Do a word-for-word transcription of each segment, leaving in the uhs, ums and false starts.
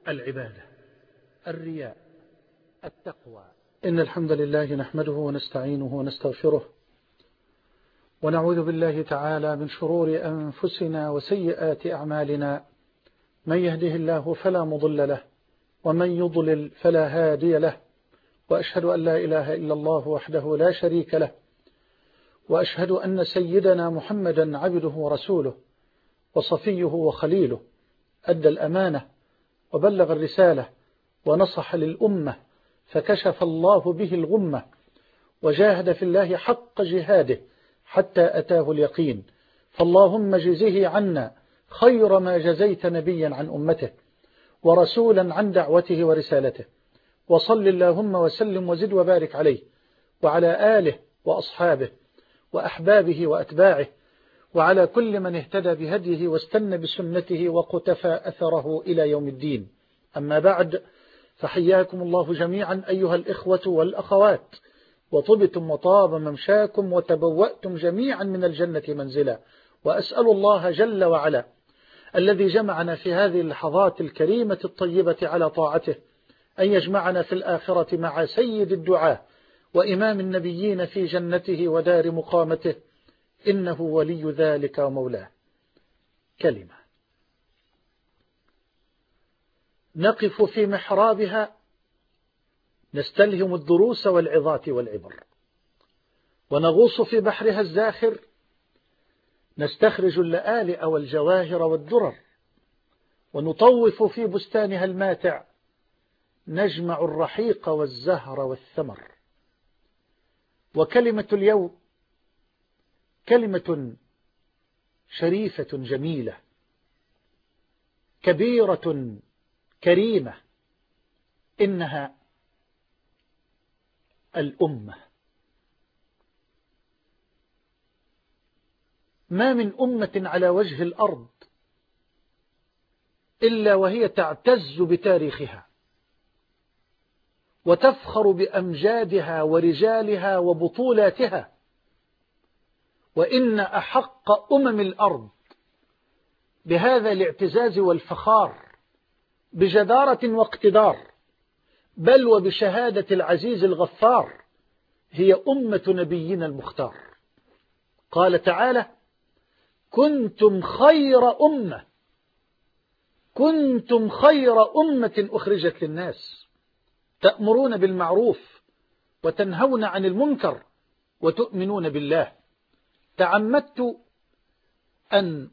العبادة، الرياء، التقوى. إن الحمد لله نحمده ونستعينه ونستغفره، ونعوذ بالله تعالى من شرور أنفسنا وسيئات أعمالنا. من يهده الله فلا مضل له، ومن يضلل فلا هادي له، وأشهد أن لا إله إلا الله وحده لا شريك له، وأشهد أن سيدنا محمدا عبده ورسوله وصفيه وخليله، أدى الأمانة وبلغ الرسالة ونصح للأمة، فكشف الله به الغمة، وجاهد في الله حق جهاده حتى أتاه اليقين. فاللهم جزه عنا خير ما جزيت نبيا عن أمته ورسولا عن دعوته ورسالته، وصل اللهم وسلم وزد وبارك عليه وعلى آله وأصحابه وأحبابه وأتباعه، وعلى كل من اهتدى بهديه واستنى بسنته وقتفى أثره إلى يوم الدين. أما بعد، فحياكم الله جميعا أيها الإخوة والأخوات، وطبتم وطاب ممشاكم وتبوأتم جميعا من الجنة منزلا، وأسأل الله جل وعلا الذي جمعنا في هذه اللحظات الكريمة الطيبة على طاعته أن يجمعنا في الآخرة مع سيد الدعاة وإمام النبيين في جنته ودار مقامته، إنه ولي ذلك ومولاه. كلمة نقف في محرابها نستلهم الدروس والعظات والعبر، ونغوص في بحرها الزاخر نستخرج اللآلئ والجواهر والدرر، ونطوف في بستانها الماتع نجمع الرحيق والزهر والثمر. وكلمة اليوم كلمة شريفة جميلة كبيرة كريمة، إنها الأمة. ما من أمة على وجه الأرض إلا وهي تعتز بتاريخها وتفخر بأمجادها ورجالها وبطولاتها، وإن أحق أمم الأرض بهذا الاعتزاز والفخار بجدارة واقتدار، بل وبشهادة العزيز الغفار، هي أمة نبينا المختار. قال تعالى: كنتم خير أمة كنتم خير أمة أخرجت للناس تأمرون بالمعروف وتنهون عن المنكر وتؤمنون بالله. تعمدت أن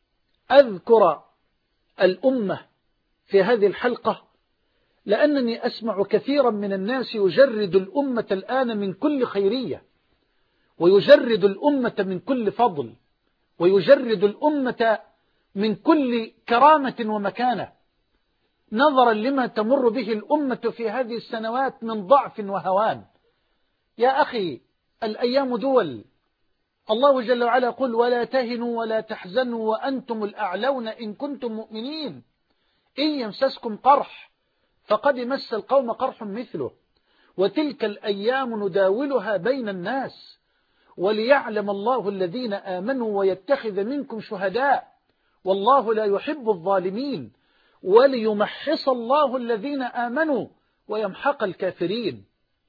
أذكر الأمة في هذه الحلقة لأنني أسمع كثيرا من الناس يجرد الأمة الآن من كل خيرية، ويجرد الأمة من كل فضل، ويجرد الأمة من كل كرامة ومكانة، نظرا لما تمر به الأمة في هذه السنوات من ضعف وهوان. يا أخي، الأيام دول. الله جل وعلا يقول: ولا تهنوا ولا تحزنوا وأنتم الأعلون إن كنتم مؤمنين، إن يمسسكم قرح فقد مس القوم قرح مثله، وتلك الأيام نداولها بين الناس وليعلم الله الذين آمنوا ويتخذ منكم شهداء والله لا يحب الظالمين وليمحص الله الذين آمنوا ويمحق الكافرين.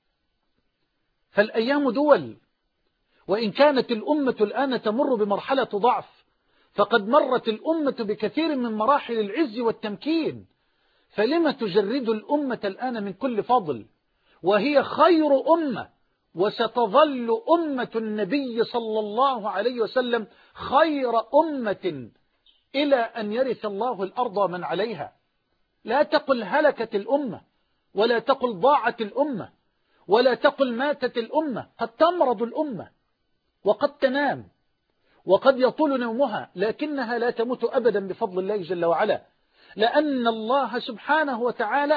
فالأيام دول، وإن كانت الأمة الآن تمر بمرحلة ضعف فقد مرت الأمة بكثير من مراحل العز والتمكين، فلما تجرد الأمة الآن من كل فضل وهي خير أمة، وستظل أمة النبي صلى الله عليه وسلم خير أمة إلى أن يرث الله الأرض ومن عليها. لا تقل هلكت الأمة، ولا تقل ضاعت الأمة، ولا تقل ماتت الأمة. قد تمرض الأمة وقد تنام وقد يطول نومها، لكنها لا تموت أبدا بفضل الله جل وعلا، لأن الله سبحانه وتعالى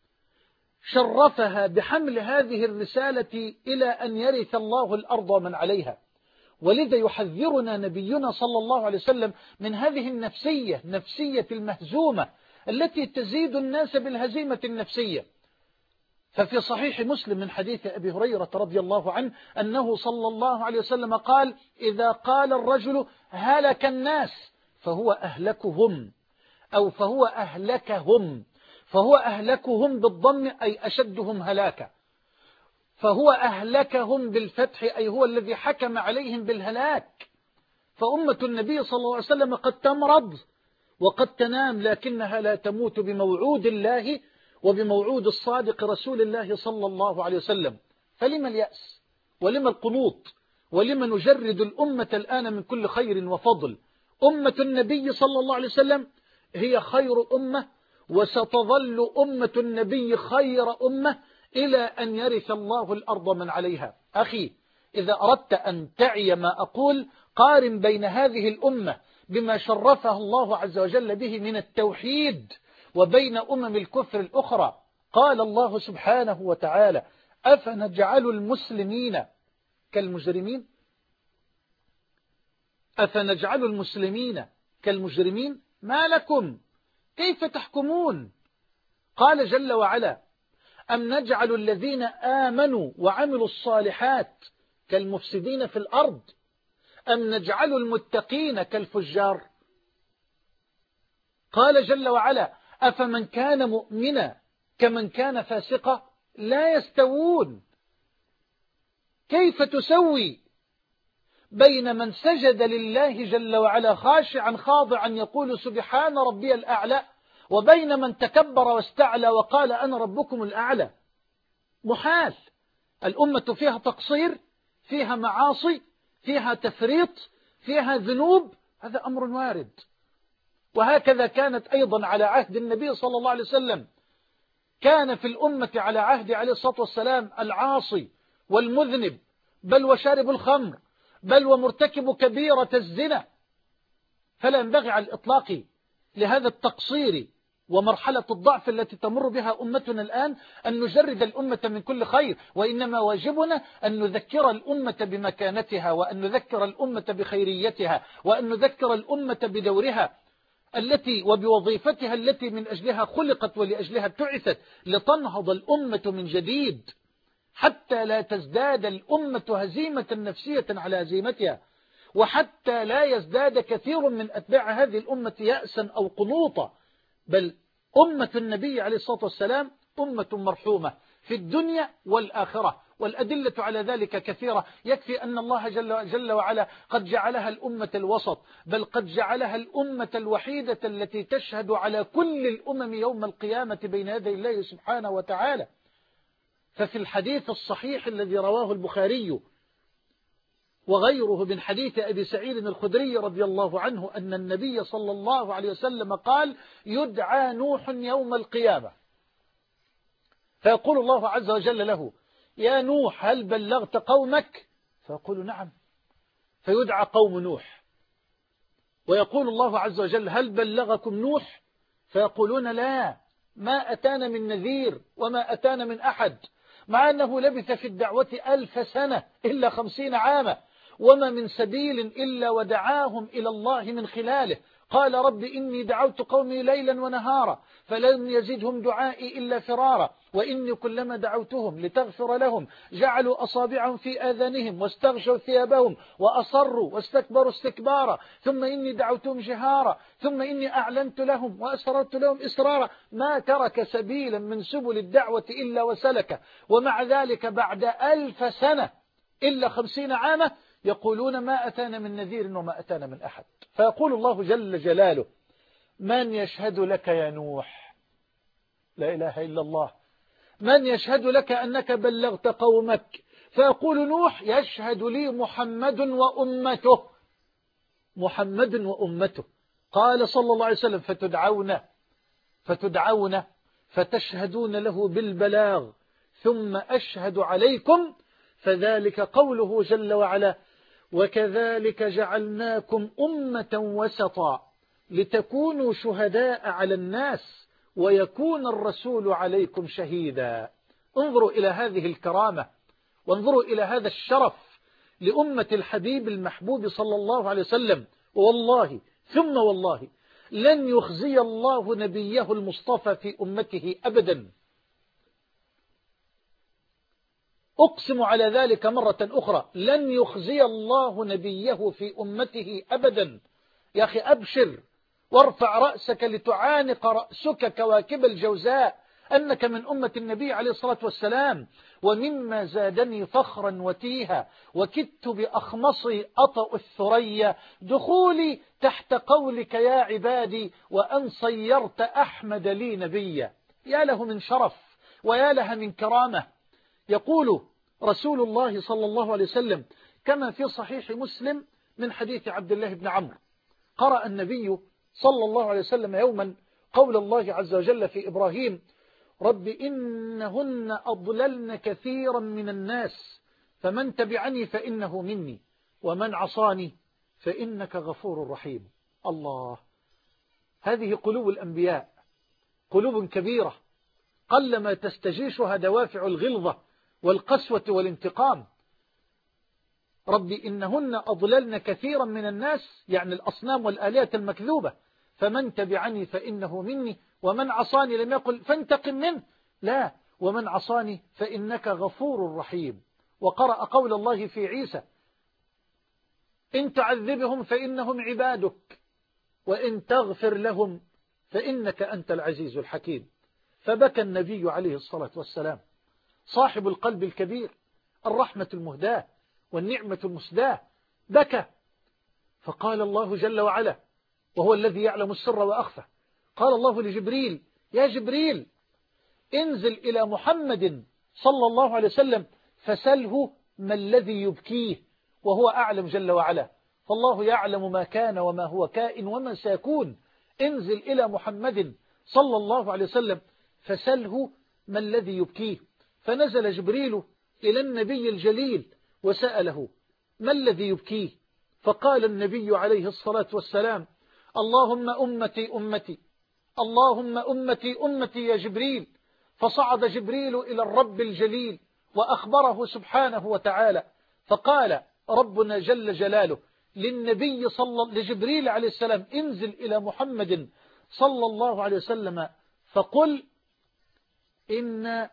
شرفها بحمل هذه الرسالة إلى أن يرث الله الأرض ومن عليها. ولذا يحذرنا نبينا صلى الله عليه وسلم من هذه النفسية، نفسية المهزومة التي تزيد الناس بالهزيمة النفسية. ففي صحيح مسلم من حديث أبي هريرة رضي الله عنه أنه صلى الله عليه وسلم قال: إذا قال الرجل هلك الناس فهو أهلكهم، أو فهو أهلكهم، فهو أهلكهم بالضم أي أشدهم هلاكا، فهو أهلكهم بالفتح أي هو الذي حكم عليهم بالهلاك. فأمة النبي صلى الله عليه وسلم قد تمرض وقد تنام، لكنها لا تموت بموعود الله وبموعود الصادق رسول الله صلى الله عليه وسلم. فلما اليأس ولما القنوط ولما نجرد الأمة الآن من كل خير وفضل؟ أمة النبي صلى الله عليه وسلم هي خير أمة، وستظل أمة النبي خير أمة إلى أن يرث الله الأرض من عليها. أخي، إذا أردت أن تعي ما أقول قارن بين هذه الأمة بما شرفها الله عز وجل به من التوحيد وبين أمم الكفر الأخرى. قال الله سبحانه وتعالى: أفنجعل المسلمين كالمجرمين أفنجعل المسلمين كالمجرمين ما لكم كيف تحكمون؟ قال جل وعلا: أم نجعل الذين آمنوا وعملوا الصالحات كالمفسدين في الأرض أم نجعل المتقين كالفجار؟ قال جل وعلا: أفمن كان مؤمنا كمن كان فاسقا لا يستوون. كيف تسوي بين من سجد لله جل وعلا خاشعا خاضعا يقول سبحان ربي الأعلى، وبين من تكبر واستعلى وقال أنا ربكم الأعلى؟ محال. الأمة فيها تقصير، فيها معاصي، فيها تفريط، فيها ذنوب، هذا أمر وارد. وهكذا كانت أيضا على عهد النبي صلى الله عليه وسلم. كان في الأمة على عهد عليه الصلاة والسلام العاصي والمذنب، بل وشارب الخمر، بل ومرتكب كبيرة الزنا. فلا ينبغي على الإطلاق لهذا التقصير ومرحلة الضعف التي تمر بها أمتنا الآن أن نجرد الأمة من كل خير، وإنما واجبنا أن نذكر الأمة بمكانتها، وأن نذكر الأمة بخيريتها، وأن نذكر الأمة بدورها التي وبوظيفتها التي من أجلها خلقت ولأجلها بعثت، لتنهض الأمة من جديد حتى لا تزداد الأمة هزيمة نفسية على هزيمتها، وحتى لا يزداد كثير من أتباع هذه الأمة يأسا أو قنوطا. بل أمة النبي عليه الصلاة والسلام أمة مرحومة في الدنيا والآخرة، والأدلة على ذلك كثيرة. يكفي أن الله جل, جل وعلا قد جعلها الأمة الوسط، بل قد جعلها الأمة الوحيدة التي تشهد على كل الأمم يوم القيامة بين يدي الله سبحانه وتعالى. ففي الحديث الصحيح الذي رواه البخاري وغيره من حديث أبي سعيد الخدري رضي الله عنه أن النبي صلى الله عليه وسلم قال: يدعى نوح يوم القيامة فيقول الله عز وجل له: يا نوح هل بلغت قومك؟ فيقول: نعم. فيدعى قوم نوح، ويقول الله عز وجل: هل بلغكم نوح؟ فيقولون: لا، ما أتانا من نذير وما أتانا من أحد، مع أنه لبث في الدعوة ألف سنة إلا خمسين عاما، وما من سبيل إلا ودعاهم إلى الله من خلاله. قال: رب إني دعوت قومي ليلا ونهارا فلم يزدهم دعائي إلا فرارا، وإني كلما دعوتهم لتغفر لهم جعلوا أصابعهم في آذانهم واستغشوا ثيابهم وأصروا واستكبروا استكبارا، ثم إني دعوتهم جهارا ثم إني أعلنت لهم وأسررت لهم إسرارا. ما ترك سبيلا من سبل الدعوة إلا وسلكه، ومع ذلك بعد ألف سنة إلا خمسين عاما يقولون: ما أتانا من نذير وما أتانا من أحد. فيقول الله جل جلاله: من يشهد لك يا نوح؟ لا إله إلا الله. من يشهد لك أنك بلغت قومك؟ فيقول نوح: يشهد لي محمد وأمته. محمد وأمته. قال صلى الله عليه وسلم: فتدعون فتدعون فتشهدون له بالبلاغ ثم أشهد عليكم، فذلك قوله جل وعلا: وكذلك جعلناكم أمة وسطا لتكونوا شهداء على الناس ويكون الرسول عليكم شهيدا. انظروا إلى هذه الكرامة، وانظروا إلى هذا الشرف لأمة الحبيب المحبوب صلى الله عليه وسلم. والله ثم والله لن يخزي الله نبيه المصطفى في أمته أبدا. أقسم على ذلك مرة أخرى: لن يخزي الله نبيه في أمته أبدا. يا أخي أبشر وارفع رأسك لتعانق رأسك كواكب الجوزاء أنك من أمة النبي عليه الصلاة والسلام. ومما زادني فخرا وتيها وكدت بأخمصي أطأ الثريا دخولي تحت قولك يا عبادي وأن صيرت أحمد لي نبيا. يا له من شرف ويا لها من كرامة. يقول رسول الله صلى الله عليه وسلم كما في صحيح مسلم من حديث عبد الله بن عمرو: قرأ النبي صلى الله عليه وسلم يوما قول الله عز وجل في إبراهيم: رب إنهن أضللن كثيرا من الناس فمن تبعني فإنه مني ومن عصاني فإنك غفور رحيم. الله، هذه قلوب الأنبياء، قلوب كبيرة قلما تستجيشها دوافع الغلظة والقسوة والانتقام. رب إنهن أضللن كثيرا من الناس، يعني الأصنام والآلهة المكذوبة، فمن تبعني فإنه مني ومن عصاني، لم يقل فانتقم منه، لا، ومن عصاني فإنك غفور رحيم. وقرأ قول الله في عيسى: إن تعذبهم فإنهم عبادك وإن تغفر لهم فإنك أنت العزيز الحكيم. فبكى النبي عليه الصلاة والسلام صاحب القلب الكبير، الرحمة المهداة والنعمة المسداة، بكى. فقال الله جل وعلا وهو الذي يعلم السر وأخفى، قال الله لجبريل: يا جبريل انزل إلى محمد صلى الله عليه وسلم فسله ما الذي يبكيه، وهو أعلم جل وعلا، فالله يعلم ما كان وما هو كائن وما سيكون. انزل إلى محمد صلى الله عليه وسلم فسله ما الذي يبكيه. فنزل جبريل إلى النبي الجليل وسأله: ما الذي يبكيه؟ فقال النبي عليه الصلاة والسلام: اللهم أمتي أمتي، اللهم أمتي أمتي يا جبريل. فصعد جبريل إلى الرب الجليل وأخبره سبحانه وتعالى، فقال ربنا جل جلاله للنبي صلى لجبريل عليه السلام: انزل إلى محمد صلى الله عليه وسلم فقل إن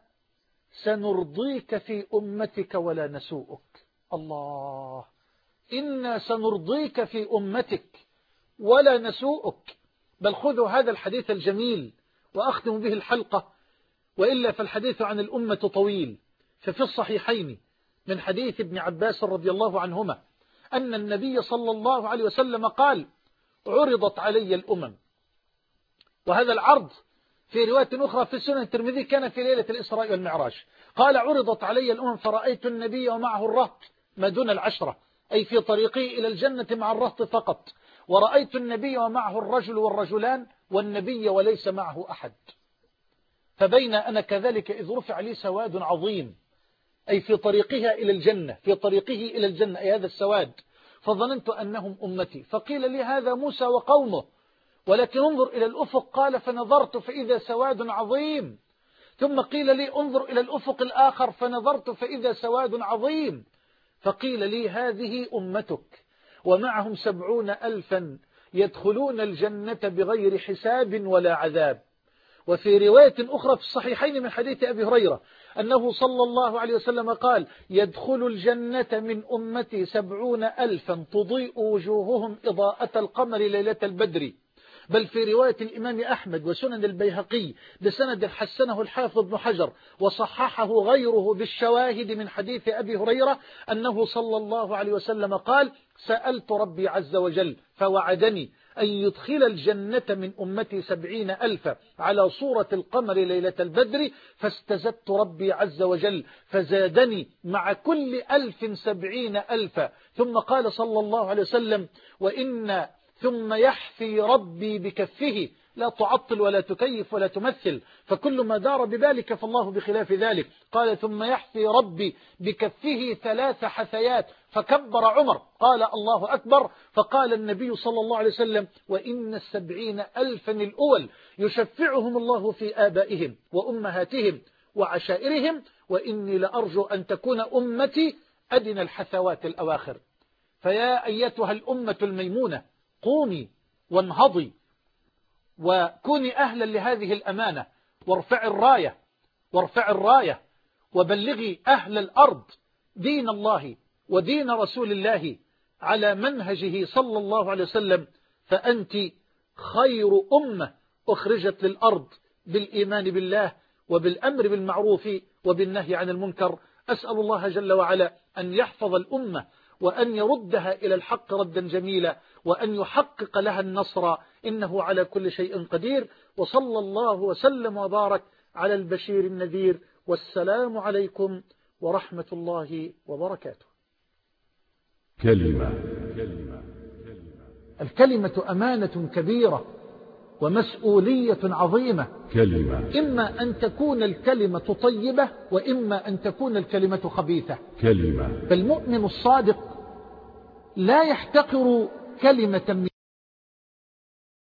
سنرضيك في أمتك ولا نسوءك. الله، إنا سنرضيك في أمتك ولا نسوءك. بل خذوا هذا الحديث الجميل وأختم به الحلقة، وإلا فالحديث عن الأمة طويل. ففي الصحيحين من حديث ابن عباس رضي الله عنهما أن النبي صلى الله عليه وسلم قال: عرضت علي الأمم. وهذا العرض في رواية أخرى في سنن الترمذي كان في ليلة الإسراء والمعراج. قال: عرضت علي الأمم فرأيت النبي ومعه الرهط ما دون العشرة، أي في طريقه إلى الجنة مع الرهط فقط، ورأيت النبي ومعه الرجل والرجلان والنبي وليس معه أحد. فبين أنا كذلك إذ رفع لي سواد عظيم، أي في طريقها إلى الجنة، في طريقه إلى الجنة، أي هذا السواد، فظننت أنهم أمتي. فقيل لي: هذا موسى وقومه، ولكن انظر إلى الأفق. قال: فنظرت فإذا سواد عظيم. ثم قيل لي: انظر إلى الأفق الآخر، فنظرت فإذا سواد عظيم. فقيل لي: هذه أمتك ومعهم سبعون ألفا يدخلون الجنة بغير حساب ولا عذاب. وفي رواية أخرى في الصحيحين من حديث أبي هريرة أنه صلى الله عليه وسلم قال: يدخل الجنة من أمتي سبعون ألفا تضيء وجوههم إضاءة القمر ليلة البدر. بل في رواية الإمام أحمد وسنن البيهقي بسند حسنه الحافظ ابن حجر وصححه غيره بالشواهد من حديث أبي هريرة أنه صلى الله عليه وسلم قال: سألت ربي عز وجل فوعدني أن يدخل الجنة من أمتي سبعين ألفا على صورة القمر ليلة البدر، فاستزدت ربي عز وجل فزادني مع كل ألف سبعين ألفا. ثم قال صلى الله عليه وسلم: وإن ثم يحفي ربي بكفه، لا تعطل ولا تكيف ولا تمثل، فكل ما دار ببالك فالله بخلاف ذلك. قال: ثم يحفي ربي بكفه ثلاث حثيات، فكبر عمر قال: الله أكبر. فقال النبي صلى الله عليه وسلم: وإن السبعين ألفا الأول يشفعهم الله في آبائهم وأمهاتهم وعشائرهم، وإني لأرجو أن تكون أمتي أدنى الحثوات الأواخر. فيا أيتها الأمة الميمونة، قومي وانهضي وكوني أهلا لهذه الأمانة، وارفع الراية وارفع الراية وبلغي أهل الأرض دين الله ودين رسول الله على منهجه صلى الله عليه وسلم، فأنت خير أمة أخرجت للأرض بالإيمان بالله وبالأمر بالمعروف وبالنهي عن المنكر. أسأل الله جل وعلا أن يحفظ الأمة وأن يردها إلى الحق ردا جميلا وأن يحقق لها النصر، إنه على كل شيء قدير. وصلى الله وسلم وبارك على البشير النذير، والسلام عليكم ورحمة الله وبركاته. كلمة الكلمة أمانة كبيرة ومسؤولية عظيمة. كلمة إما أن تكون الكلمة طيبة وإما أن تكون الكلمة خبيثة. كلمة فالمؤمن الصادق لا يحتقر كلمة من